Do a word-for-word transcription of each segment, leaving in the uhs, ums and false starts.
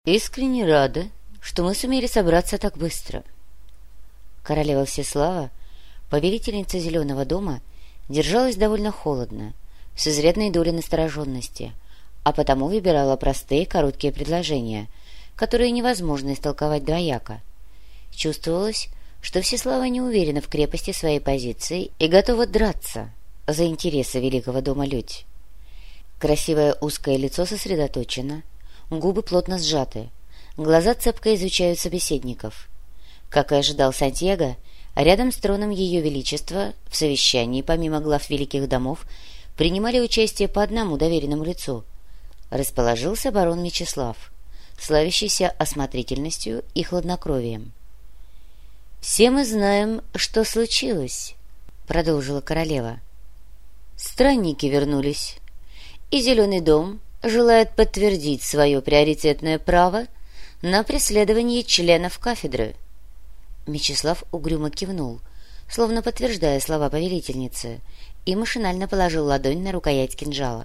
«Искренне рада, что мы сумели собраться так быстро». Королева Всеслава, повелительница Зеленого дома, держалась довольно холодно, с изрядной долей настороженности, а потому выбирала простые короткие предложения, которые невозможно истолковать двояко. Чувствовалось, что Всеслава не уверена в крепости своей позиции и готова драться за интересы Великого дома Людь. Красивое узкое лицо сосредоточено, губы плотно сжаты, глаза цепко изучают собеседников. Как и ожидал Сантьяго, рядом с троном Ее Величества в совещании, помимо глав великих домов, принимали участие по одному доверенному лицу. Расположился барон Мечислав, славящийся осмотрительностью и хладнокровием. «Все мы знаем, что случилось», — продолжила королева. «Странники вернулись, и Зеленый дом желает подтвердить свое приоритетное право на преследование членов кафедры». Мечислав угрюмо кивнул, словно подтверждая слова повелительницы, и машинально положил ладонь на рукоять кинжала.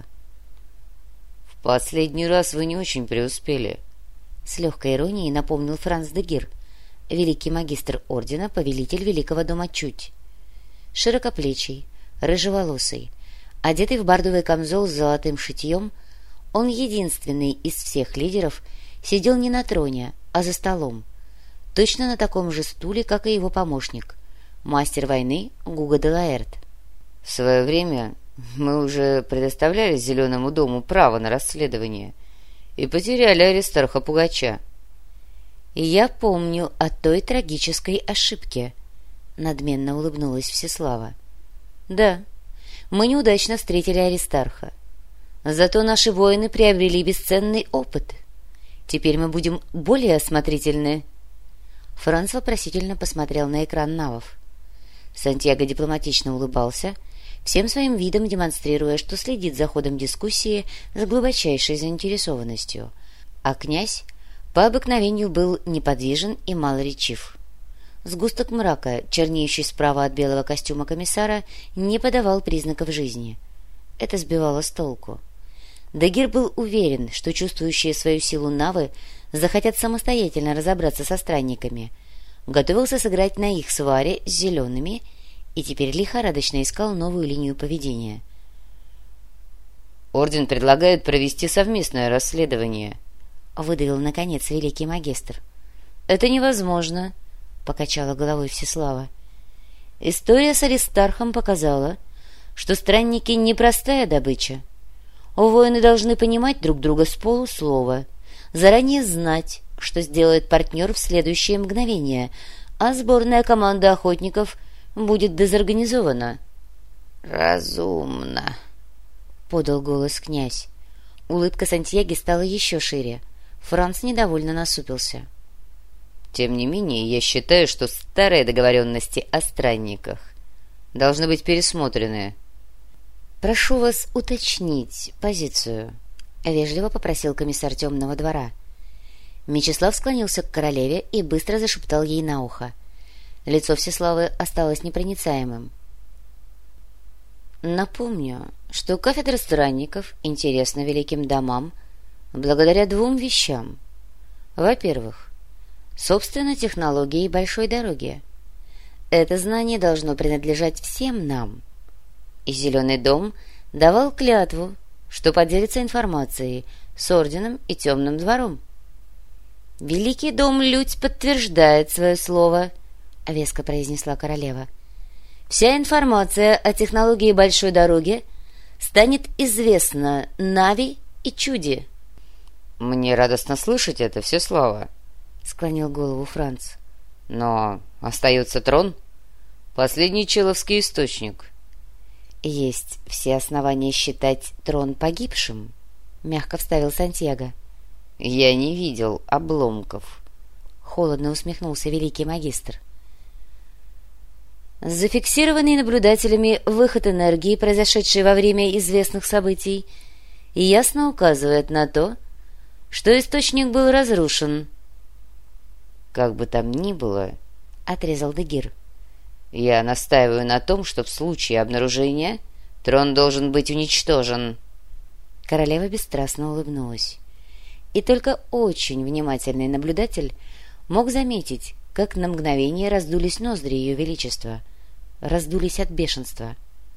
«В последний раз вы не очень преуспели», — с легкой иронией напомнил Франц де Гир, великий магистр ордена, повелитель Великого дома Чуть. Широкоплечий, рыжеволосый, одетый в бардовый камзол с золотым шитьем, он единственный из всех лидеров сидел не на троне, а за столом, точно на таком же стуле, как и его помощник, мастер войны Гуго де Лаэрт. «В свое время мы уже предоставляли Зеленому дому право на расследование и потеряли Аристарха Пугача». «Я помню о той трагической ошибке», — надменно улыбнулась Всеслава. «Да, мы неудачно встретили Аристарха. Зато наши воины приобрели бесценный опыт. Теперь мы будем более осмотрительны». Франц вопросительно посмотрел на экран навов. Сантьяго дипломатично улыбался, всем своим видом демонстрируя, что следит за ходом дискуссии с глубочайшей заинтересованностью, а князь по обыкновению был неподвижен и малоречив. Сгусток мрака, чернеющий справа от белого костюма комиссара, не подавал признаков жизни. Это сбивало с толку. Дагир был уверен, что чувствующие свою силу навы захотят самостоятельно разобраться со странниками, готовился сыграть на их сваре с зелеными и теперь лихорадочно искал новую линию поведения. «Орден предлагает провести совместное расследование», — выдавил, наконец, великий магистр. «Это невозможно», — покачала головой Всеслава. «История с Аристархом показала, что странники — непростая добыча. Воины должны понимать друг друга с полуслова, заранее знать, что сделает партнер в следующее мгновение, а сборная команда охотников будет дезорганизована». «Разумно», — подал голос князь. Улыбка Сантьяги стала еще шире. Франц недовольно насупился. «Тем не менее, я считаю, что старые договоренности о странниках должны быть пересмотрены». «Прошу вас уточнить позицию», — вежливо попросил комиссар Темного двора. Мечислав склонился к королеве и быстро зашептал ей на ухо. Лицо Всеславы осталось непроницаемым. «Напомню, что кафедра странников интересна великим домам благодаря двум вещам. Во-первых, собственно, технологии большой дороги. Это знание должно принадлежать всем нам. И Зеленый дом давал клятву, что поделится информацией с Орденом и Темным двором. «Великий дом Людь подтверждает свое слово», — веско произнесла королева. «Вся информация о технологии большой дороги станет известна Нави и Чуди». «Мне радостно слышать это, Всеслава», — склонил голову Франц. «Но остается трон, последний человский источник». «Есть все основания считать трон погибшим», — мягко вставил Сантьяго. «Я не видел обломков», — холодно усмехнулся великий магистр. «Зафиксированный наблюдателями выход энергии, произошедший во время известных событий, ясно указывает на то, что источник был разрушен». «Как бы там ни было», — отрезал де Гир, — «я настаиваю на том, что в случае обнаружения трон должен быть уничтожен». Королева бесстрастно улыбнулась. и только очень внимательный наблюдатель мог заметить, как на мгновение раздулись ноздри ее величества, раздулись от бешенства.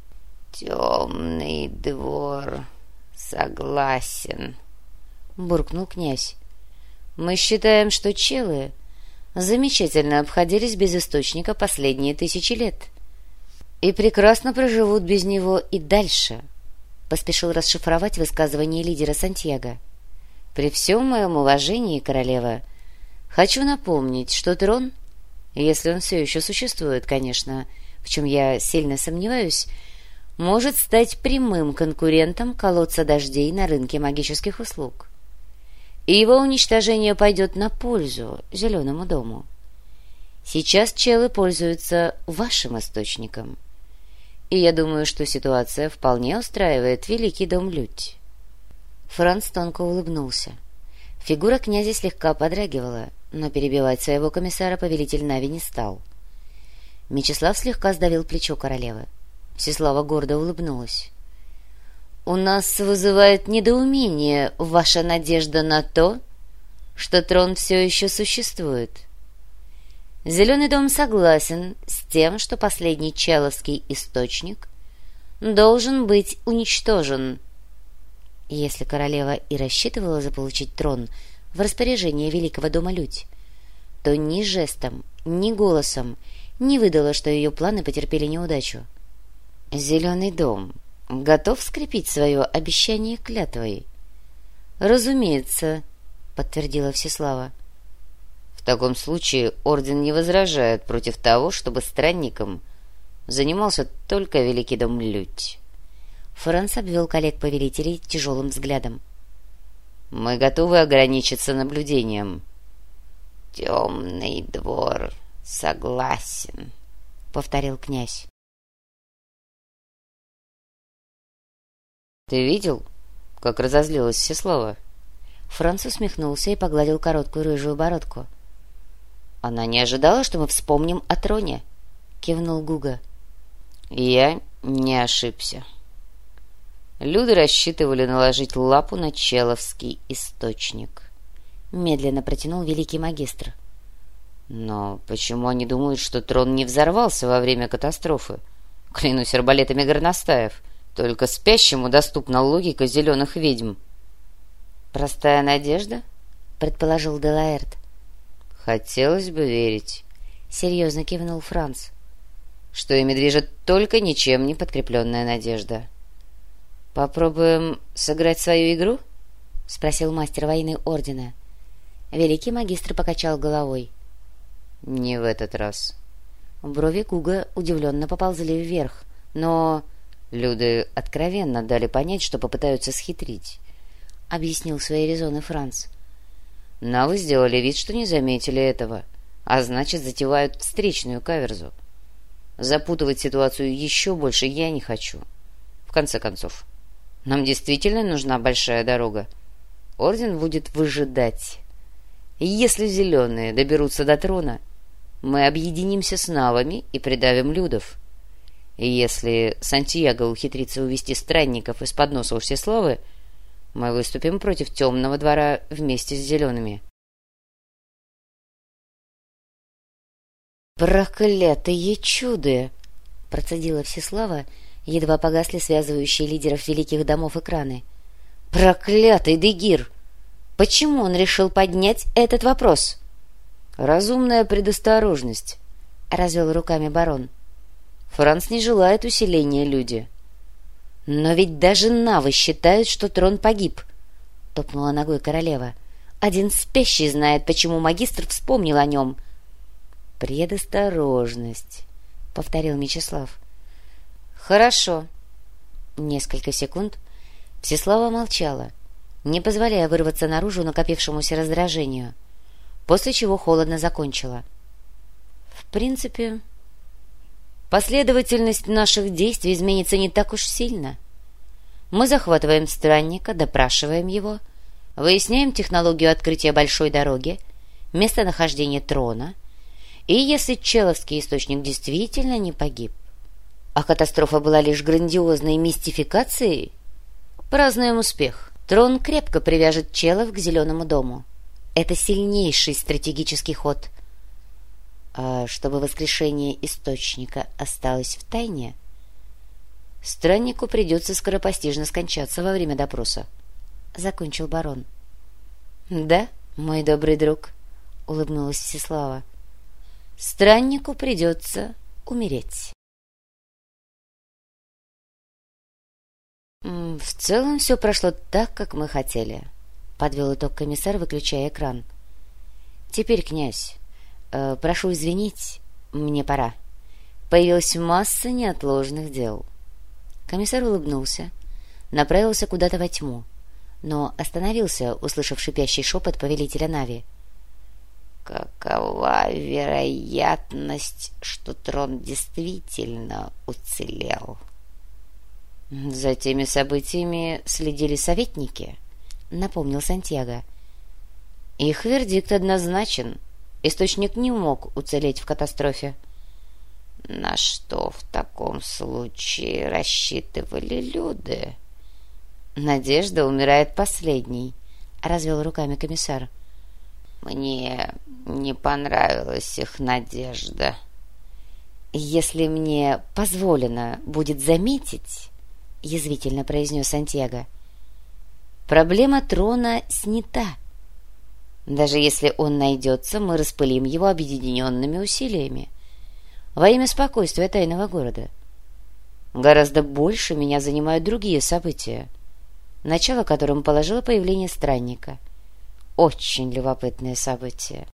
«Темный двор, согласен», — буркнул князь. «Мы считаем, что челы замечательно обходились без источника последние тысячи лет и прекрасно проживут без него и дальше», — поспешил расшифровать высказывание лидера Сантьяго. «При всем моем уважении, королева, хочу напомнить, что трон, если он все еще существует, конечно, в чем я сильно сомневаюсь, может стать прямым конкурентом колодца дождей на рынке магических услуг. И его уничтожение пойдет на пользу Зеленому дому. Сейчас челы пользуются вашим источником, и я думаю, что ситуация вполне устраивает Великий дом Людь». Франц тонко улыбнулся. Фигура князя слегка подрагивала, но перебивать своего комиссара повелитель Нави не стал. Мечислав слегка сдавил плечо королевы. Всеслава гордо улыбнулась. «У нас вызывает недоумение ваша надежда на то, что трон все еще существует. Зеленый дом согласен с тем, что последний человский источник должен быть уничтожен». Если королева и рассчитывала заполучить трон в распоряжение Великого дома Людь, то ни жестом, ни голосом не выдала, что ее планы потерпели неудачу. «Зеленый дом готов скрепить свое обещание клятвой?» «Разумеется», — подтвердила Всеслава. «В таком случае орден не возражает против того, чтобы странником занимался только Великий дом Людь». Франц обвел коллег-повелителей тяжелым взглядом. «Мы готовы ограничиться наблюдением». «Темный двор согласен», — повторил князь. «Ты видел, как разозлилась Всеслава?» Франц усмехнулся и погладил короткую рыжую бородку. «Она не ожидала, что мы вспомним о троне», — кивнул Гуга. «Я не ошибся. Люди рассчитывали наложить лапу на человский источник», — медленно протянул великий магистр. «Но почему они думают, что трон не взорвался во время катастрофы? Клянусь арбалетами горностаев. Только спящему доступна логика зеленых ведьм». «Простая надежда?» — предположил Делаэрт. «Хотелось бы верить», — серьезно кивнул Франц. «Что ими движет только ничем не подкрепленная надежда». «Попробуем сыграть свою игру?» — спросил мастер войны ордена. Великий магистр покачал головой. «Не в этот раз». Брови Гуга удивленно поползли вверх, но... «Люди откровенно дали понять, что попытаются схитрить», — объяснил свои резоны Франц. «Навы сделали вид, что не заметили этого, а значит, затевают встречную каверзу. Запутывать ситуацию еще больше я не хочу. В конце концов, нам действительно нужна большая дорога. Орден будет выжидать. И если зеленые доберутся до трона, мы объединимся с навами и придавим людов. И если Сантьяго ухитрится увести странников из-под носа у Всеславы, мы выступим против темного двора вместе с зелеными». «Проклятые чуды!» — процедила Всеслава, едва погасли связывающие лидеров великих домов экраны. «Проклятый Дегир! Почему он решил поднять этот вопрос?» «Разумная предосторожность», — развел руками барон. «Франц не желает усиления люди». «Но ведь даже навы считают, что трон погиб», — топнула ногой королева. «Один спящий знает, почему магистр вспомнил о нем». «Предосторожность», — повторил Мечислав. «Хорошо». Несколько секунд Всеслава молчала, не позволяя вырваться наружу накопившемуся раздражению, после чего холодно закончила. «В принципе, последовательность наших действий изменится не так уж сильно. Мы захватываем странника, допрашиваем его, выясняем технологию открытия большой дороги, местонахождение трона, и если человский источник действительно не погиб, а катастрофа была лишь грандиозной мистификацией, празднуем успех, Трон крепко привяжет челов к Зеленому дому. Это сильнейший стратегический ход. А чтобы воскрешение источника осталось в тайне, страннику придется скоропостижно скончаться во время допроса. Закончил барон. Да, мой добрый друг, улыбнулась Всеслава. Страннику придется умереть. В целом все прошло так, как мы хотели, подвел итог комиссар, выключая экран. Теперь, князь, э, прошу извинить, мне пора. Появилась масса неотложных дел. Комиссар улыбнулся, направился куда-то во тьму, но остановился, услышав шипящий шепот повелителя Нави. Какова вероятность, что трон действительно уцелел? За теми событиями следили советники, напомнил Сантьяго. Их вердикт однозначен. Источник не мог уцелеть в катастрофе. На что в таком случае рассчитывали люди? Надежда умирает последней, развел руками комиссар. Мне не понравилась их надежда. Если мне позволено будет заметить, язвительно произнес Сантьяго, проблема трона снята. Даже если он найдется, мы распылим его объединенными усилиями во имя спокойствия тайного города. Гораздо больше меня занимают другие события, начало которым положило появление странника. Очень любопытное событие.